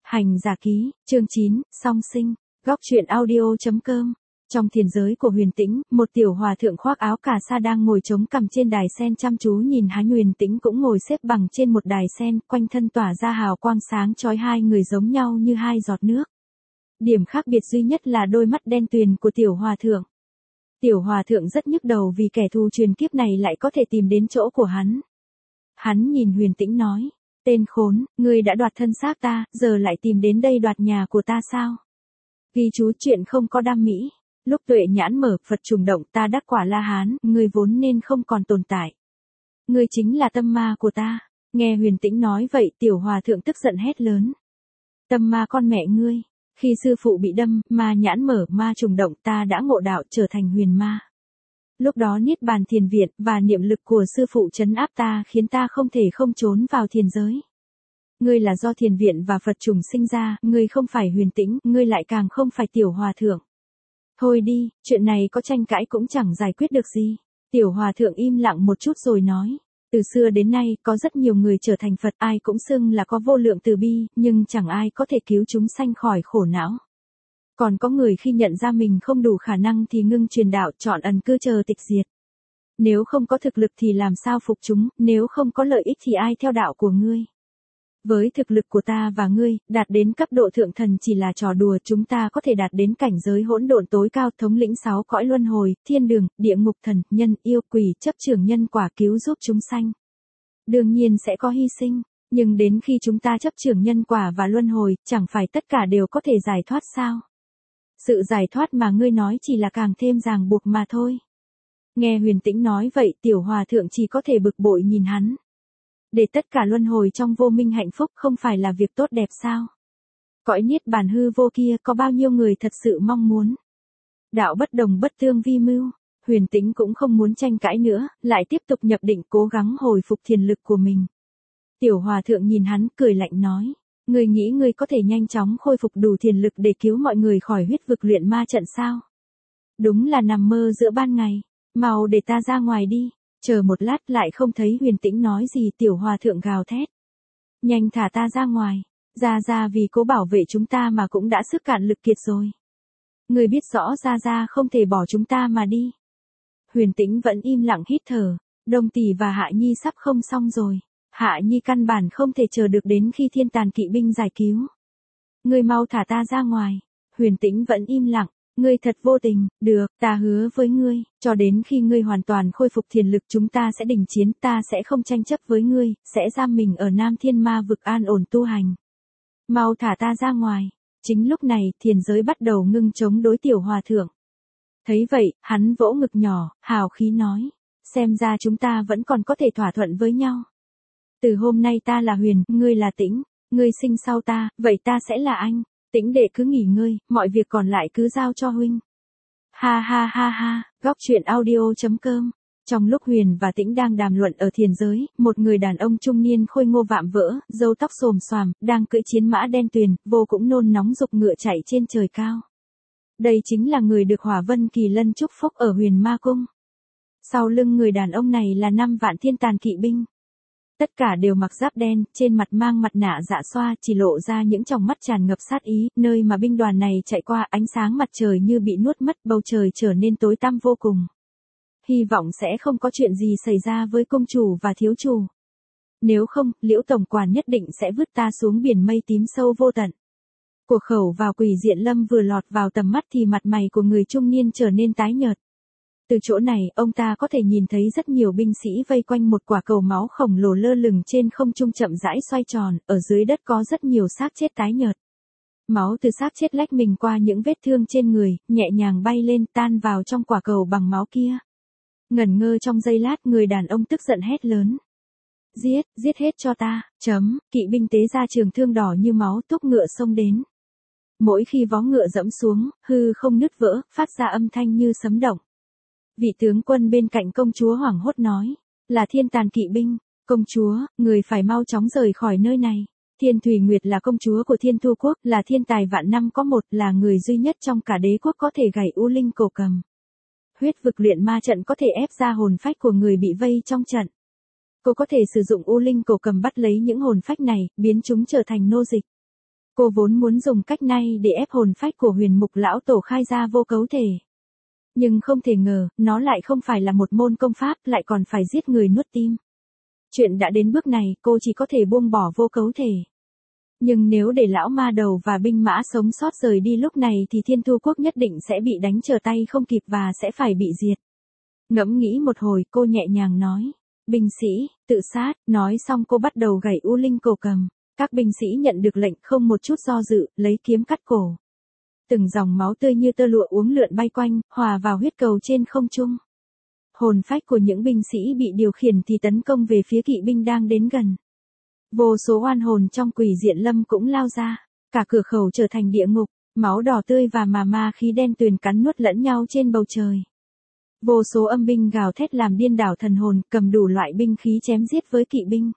Hành giả ký, chương 9, song sinh, góc truyện audio.com. Trong thiền giới của Huyền Tĩnh, một tiểu hòa thượng khoác áo cà sa đang ngồi chống cằm trên đài sen chăm chú nhìn hắn. Huyền Tĩnh cũng ngồi xếp bằng trên một đài sen, quanh thân tỏa ra hào quang sáng chói, hai người giống nhau như hai giọt nước. Điểm khác biệt duy nhất là đôi mắt đen tuyền của tiểu hòa thượng. Tiểu hòa thượng rất nhức đầu vì kẻ thù truyền kiếp này lại có thể tìm đến chỗ của hắn. Hắn nhìn Huyền Tĩnh nói, tên khốn, ngươi đã đoạt thân xác ta, giờ lại tìm đến đây đoạt nhà của ta sao? Ghi chú chuyện không có đam mỹ. Lúc tuệ nhãn mở, Phật trùng động, ta đắc quả La Hán, ngươi vốn nên không còn tồn tại. Ngươi chính là tâm ma của ta. Nghe Huyền Tĩnh nói vậy, tiểu hòa thượng tức giận hét lớn. Tâm ma con mẹ ngươi, khi sư phụ bị đâm, ma nhãn mở, ma trùng động, ta đã ngộ đạo trở thành huyền ma. Lúc đó Niết Bàn Thiền Viện và niệm lực của sư phụ trấn áp ta khiến ta không thể không trốn vào thiền giới. Ngươi là do Thiền Viện và Phật trùng sinh ra, ngươi không phải Huyền Tĩnh, ngươi lại càng không phải tiểu hòa thượng. Thôi đi, chuyện này có tranh cãi cũng chẳng giải quyết được gì. Tiểu hòa thượng im lặng một chút rồi nói. Từ xưa đến nay, có rất nhiều người trở thành Phật, ai cũng xưng là có vô lượng từ bi, nhưng chẳng ai có thể cứu chúng sanh khỏi khổ não. Còn có người khi nhận ra mình không đủ khả năng thì ngưng truyền đạo, chọn ẩn cư chờ tịch diệt. Nếu không có thực lực thì làm sao phục chúng, nếu không có lợi ích thì ai theo đạo của ngươi. Với thực lực của ta và ngươi, đạt đến cấp độ thượng thần chỉ là trò đùa, chúng ta có thể đạt đến cảnh giới hỗn độn tối cao, thống lĩnh 6 cõi luân hồi, thiên đường, địa ngục, thần, nhân, yêu, quỷ, chấp trưởng nhân quả, cứu giúp chúng sanh. Đương nhiên sẽ có hy sinh, nhưng đến khi chúng ta chấp trưởng nhân quả và luân hồi, chẳng phải tất cả đều có thể giải thoát sao? Sự giải thoát mà ngươi nói chỉ là càng thêm ràng buộc mà thôi. Nghe Huyền Tĩnh nói vậy, tiểu hòa thượng chỉ có thể bực bội nhìn hắn. Để tất cả luân hồi trong vô minh hạnh phúc không phải là việc tốt đẹp sao? Cõi niết bàn hư vô kia có bao nhiêu người thật sự mong muốn? Đạo bất đồng bất tương vi mưu. Huyền Tĩnh cũng không muốn tranh cãi nữa, lại tiếp tục nhập định cố gắng hồi phục thiền lực của mình. Tiểu hòa thượng nhìn hắn cười lạnh nói. Ngươi nghĩ ngươi có thể nhanh chóng khôi phục đủ thiền lực để cứu mọi người khỏi huyết vực luyện ma trận sao? Đúng là nằm mơ giữa ban ngày. Mau để ta ra ngoài đi. Chờ một lát lại không thấy Huyền Tĩnh nói gì, tiểu hòa thượng gào thét. Nhanh thả ta ra ngoài. Ra vì cố bảo vệ chúng ta mà cũng đã sức cạn lực kiệt rồi. Ngươi biết rõ ra không thể bỏ chúng ta mà đi. Huyền Tĩnh vẫn im lặng hít thở. Đông Tỷ và Hạ Nhi sắp không xong rồi. Hạ Nhi căn bản không thể chờ được đến khi thiên tàn kỵ binh giải cứu. Ngươi mau thả ta ra ngoài. Huyền Tĩnh vẫn im lặng. Ngươi thật vô tình, được, ta hứa với ngươi, cho đến khi ngươi hoàn toàn khôi phục thiền lực chúng ta sẽ đình chiến, ta sẽ không tranh chấp với ngươi, sẽ giam mình ở Nam Thiên Ma vực an ổn tu hành. Mau thả ta ra ngoài. Chính lúc này, thiền giới bắt đầu ngưng chống đối tiểu hòa thượng. Thấy vậy, hắn vỗ ngực nhỏ, hào khí nói, xem ra chúng ta vẫn còn có thể thỏa thuận với nhau. Từ hôm nay ta là Huyền, ngươi là Tĩnh, ngươi sinh sau ta, vậy ta sẽ là anh. Tĩnh đệ cứ nghỉ ngơi, mọi việc còn lại cứ giao cho huynh. Ha, góc truyện audio.com. Trong lúc Huyền và Tĩnh đang đàm luận ở thiền giới, một người đàn ông trung niên khôi ngô vạm vỡ, râu tóc xồm xoàm, đang cưỡi chiến mã đen tuyền, vô cũng nôn nóng giục ngựa chạy trên trời cao. Đây chính là người được Hỏa Vân Kỳ Lân chúc phúc ở Huyền Ma Cung. Sau lưng người đàn ông này là 5 vạn thiên tàn kỵ binh. Tất cả đều mặc giáp đen, trên mặt mang mặt nạ dạ xoa, chỉ lộ ra những tròng mắt tràn ngập sát ý, nơi mà binh đoàn này chạy qua ánh sáng mặt trời như bị nuốt mất, bầu trời trở nên tối tăm vô cùng. Hy vọng sẽ không có chuyện gì xảy ra với công chủ và thiếu chủ. Nếu không, Liễu tổng quản nhất định sẽ vứt ta xuống biển mây tím sâu vô tận. Của khẩu vào Quỷ Diện Lâm vừa lọt vào tầm mắt thì mặt mày của người trung niên trở nên tái nhợt. Từ chỗ này, ông ta có thể nhìn thấy rất nhiều binh sĩ vây quanh một quả cầu máu khổng lồ lơ lửng trên không trung chậm rãi xoay tròn, ở dưới đất có rất nhiều xác chết tái nhợt. Máu từ xác chết lách mình qua những vết thương trên người, nhẹ nhàng bay lên tan vào trong quả cầu bằng máu kia. Ngẩn ngơ trong giây lát, người đàn ông tức giận hét lớn. Giết hết cho ta, kỵ binh tế ra trường thương đỏ như máu túc ngựa xông đến. Mỗi khi vó ngựa dẫm xuống, hư không nứt vỡ, phát ra âm thanh như sấm động. Vị tướng quân bên cạnh công chúa hoảng hốt nói, là thiên tàn kỵ binh, công chúa, người phải mau chóng rời khỏi nơi này. Thiên Thủy Nguyệt là công chúa của Thiên Thu Quốc, là thiên tài vạn năm có một, là người duy nhất trong cả đế quốc có thể gảy u linh cổ cầm. Huyết vực luyện ma trận có thể ép ra hồn phách của người bị vây trong trận. Cô có thể sử dụng u linh cổ cầm bắt lấy những hồn phách này, biến chúng trở thành nô dịch. Cô vốn muốn dùng cách này để ép hồn phách của Huyền Mục lão tổ khai ra vô cấu thể. Nhưng không thể ngờ, nó lại không phải là một môn công pháp, lại còn phải giết người nuốt tim. Chuyện đã đến bước này, cô chỉ có thể buông bỏ vô cấu thể. Nhưng nếu để lão ma đầu và binh mã sống sót rời đi lúc này thì Thiên Thu Quốc nhất định sẽ bị đánh trở tay không kịp và sẽ phải bị diệt. Ngẫm nghĩ một hồi, cô nhẹ nhàng nói. Binh sĩ, tự sát, nói xong cô bắt đầu gảy u linh cổ cầm. Các binh sĩ nhận được lệnh không một chút do dự, lấy kiếm cắt cổ. Từng dòng máu tươi như tơ lụa uốn lượn bay quanh, hòa vào huyết cầu trên không trung. Hồn phách của những binh sĩ bị điều khiển thì tấn công về phía kỵ binh đang đến gần. Vô số oan hồn trong Quỷ Diện Lâm cũng lao ra, cả cửa khẩu trở thành địa ngục, máu đỏ tươi và ma khí đen tuyền cắn nuốt lẫn nhau trên bầu trời. Vô số âm binh gào thét làm điên đảo thần hồn, cầm đủ loại binh khí chém giết với kỵ binh.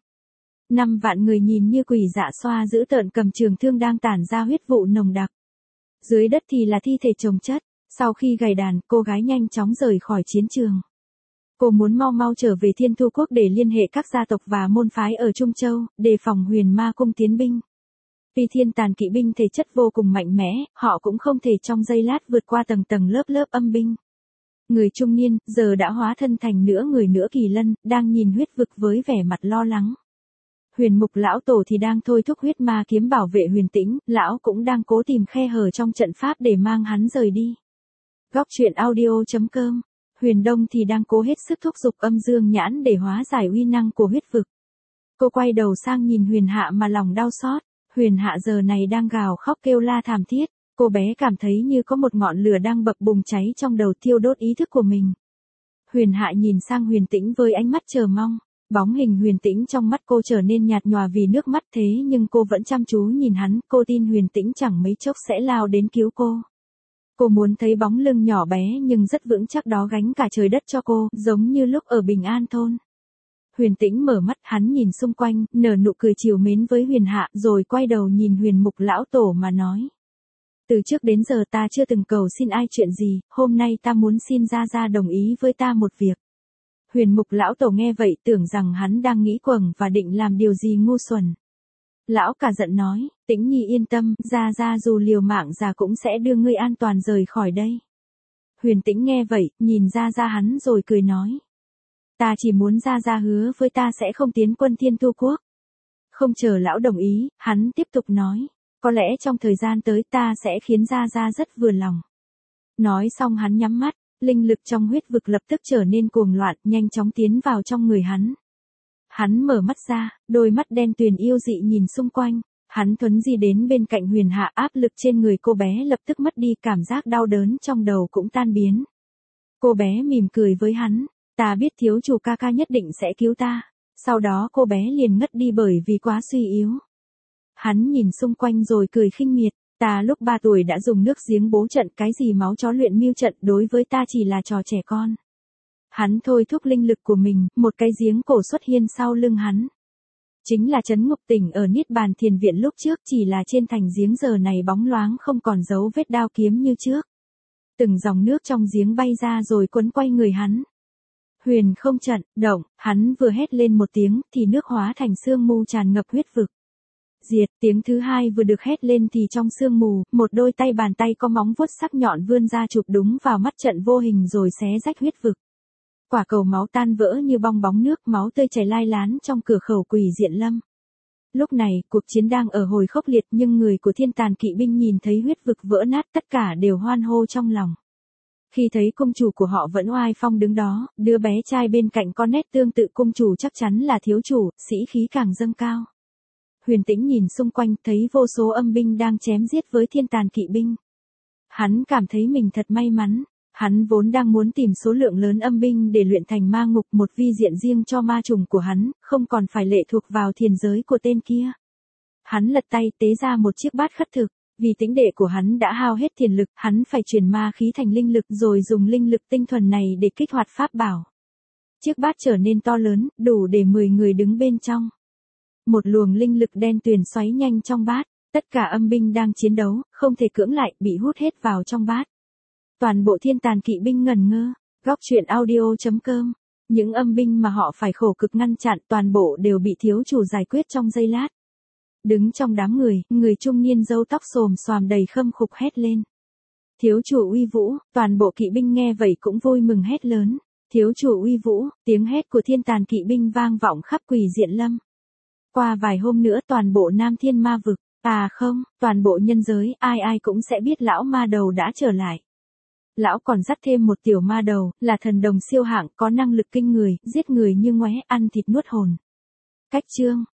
5 vạn người nhìn như quỷ dạ xoa dữ tợn cầm trường thương đang tản ra huyết vụ nồng đặc. Dưới đất thì là thi thể chồng chất, sau khi gầy đàn, cô gái nhanh chóng rời khỏi chiến trường. Cô muốn mau mau trở về Thiên Thu Quốc để liên hệ các gia tộc và môn phái ở Trung Châu, đề phòng Huyền Ma Cung tiến binh. Tuy thiên tàn kỵ binh thể chất vô cùng mạnh mẽ, họ cũng không thể trong giây lát vượt qua tầng tầng lớp lớp âm binh. Người trung niên, giờ đã hóa thân thành nửa người nửa kỳ lân, đang nhìn huyết vực với vẻ mặt lo lắng. Huyền Mục lão tổ thì đang thôi thúc huyết ma kiếm bảo vệ Huyền Tĩnh, lão cũng đang cố tìm khe hở trong trận pháp để mang hắn rời đi. Góc truyện audio.com. Huyền Đông thì đang cố hết sức thúc giục âm dương nhãn để hóa giải uy năng của huyết vực. Cô quay đầu sang nhìn Huyền Hạ mà lòng đau xót. Huyền Hạ giờ này đang gào khóc kêu la thảm thiết. Cô bé cảm thấy như có một ngọn lửa đang bập bùng cháy trong đầu thiêu đốt ý thức của mình. Huyền Hạ nhìn sang Huyền Tĩnh với ánh mắt chờ mong. Bóng hình Huyền Tĩnh trong mắt cô trở nên nhạt nhòa vì nước mắt thế nhưng cô vẫn chăm chú nhìn hắn. Cô tin Huyền Tĩnh chẳng mấy chốc sẽ lao đến cứu cô. Cô muốn thấy bóng lưng nhỏ bé nhưng rất vững chắc đó gánh cả trời đất cho cô, giống như lúc ở Bình An thôn. Huyền Tĩnh mở mắt, hắn nhìn xung quanh, nở nụ cười trìu mến với Huyền Hạ, rồi quay đầu nhìn Huyền Mục lão tổ mà nói. Từ trước đến giờ ta chưa từng cầu xin ai chuyện gì, hôm nay ta muốn xin Gia đồng ý với ta một việc. Huyền Mục lão tổ nghe vậy tưởng rằng hắn đang nghĩ quầng và định làm điều gì ngu xuẩn. Lão cả giận nói, Tĩnh Nhi yên tâm, Gia dù liều mạng già cũng sẽ đưa ngươi an toàn rời khỏi đây. Huyền Tĩnh nghe vậy, nhìn Gia hắn rồi cười nói. Ta chỉ muốn Gia hứa với ta sẽ không tiến quân Thiên Thu Quốc. Không chờ lão đồng ý, hắn tiếp tục nói, có lẽ trong thời gian tới ta sẽ khiến Gia rất vừa lòng. Nói xong hắn nhắm mắt, linh lực trong huyết vực lập tức trở nên cuồng loạn, nhanh chóng tiến vào trong người hắn. Hắn mở mắt ra, đôi mắt đen tuyền yêu dị nhìn xung quanh. Hắn thuấn di đến bên cạnh Huyền Hạ, áp lực trên người cô bé lập tức mất đi, cảm giác đau đớn trong đầu cũng tan biến. Cô bé mỉm cười với hắn, ta biết thiếu chủ ca ca nhất định sẽ cứu ta. Sau đó cô bé liền ngất đi bởi vì quá suy yếu. Hắn nhìn xung quanh rồi cười khinh miệt, ta lúc 3 tuổi đã dùng nước giếng bố trận, cái gì máu chó luyện mưu trận đối với ta chỉ là trò trẻ con. Hắn thôi thúc linh lực của mình, một cái giếng cổ xuất hiện sau lưng hắn. Chính là Trấn Ngục Tỉnh ở Niết Bàn Thiền Viện lúc trước, chỉ là trên thành giếng giờ này bóng loáng không còn dấu vết đao kiếm như trước. Từng dòng nước trong giếng bay ra rồi quấn quay người hắn. Huyền không trận, động, hắn vừa hét lên một tiếng thì nước hóa thành sương mù tràn ngập huyết vực. Diệt, tiếng thứ hai vừa được hét lên thì trong sương mù, một đôi tay bàn tay có móng vuốt sắc nhọn vươn ra chụp đúng vào mắt trận vô hình rồi xé rách huyết vực. Quả cầu máu tan vỡ như bong bóng nước, máu tươi chảy lai lán trong cửa khẩu Quỷ Diện Lâm. Lúc này, cuộc chiến đang ở hồi khốc liệt nhưng người của thiên tàn kỵ binh nhìn thấy huyết vực vỡ nát tất cả đều hoan hô trong lòng. Khi thấy cung chủ của họ vẫn oai phong đứng đó, đứa bé trai bên cạnh có nét tương tự cung chủ chắc chắn là thiếu chủ, sĩ khí càng dâng cao. Huyền Tĩnh nhìn xung quanh thấy vô số âm binh đang chém giết với thiên tàn kỵ binh. Hắn cảm thấy mình thật may mắn. Hắn vốn đang muốn tìm số lượng lớn âm binh để luyện thành ma ngục, một vi diện riêng cho ma trùng của hắn, không còn phải lệ thuộc vào thiền giới của tên kia. Hắn lật tay tế ra một chiếc bát khất thực, vì tính đệ của hắn đã hao hết thiền lực, hắn phải chuyển ma khí thành linh lực rồi dùng linh lực tinh thuần này để kích hoạt pháp bảo. Chiếc bát trở nên to lớn, đủ để 10 người đứng bên trong. Một luồng linh lực đen tuyền xoáy nhanh trong bát, tất cả âm binh đang chiến đấu, không thể cưỡng lại, bị hút hết vào trong bát. Toàn bộ thiên tàn kỵ binh ngẩn ngơ. Góc truyện audio.com. Những âm binh mà họ phải khổ cực ngăn chặn toàn bộ đều bị thiếu chủ giải quyết trong giây lát. Đứng trong đám người trung niên râu tóc xồm xoàm đầy khâm khục hét lên. Thiếu chủ uy vũ, toàn bộ kỵ binh nghe vậy cũng vui mừng hét lớn. Thiếu chủ uy vũ, tiếng hét của thiên tàn kỵ binh vang vọng khắp Quỷ Diện Lâm. Qua vài hôm nữa toàn bộ Nam Thiên Ma vực, không, toàn bộ nhân giới, ai cũng sẽ biết lão ma đầu đã trở lại. Lão còn dắt thêm một tiểu ma đầu, là thần đồng siêu hạng có năng lực kinh người, giết người như ngoé, ăn thịt nuốt hồn. Cách chương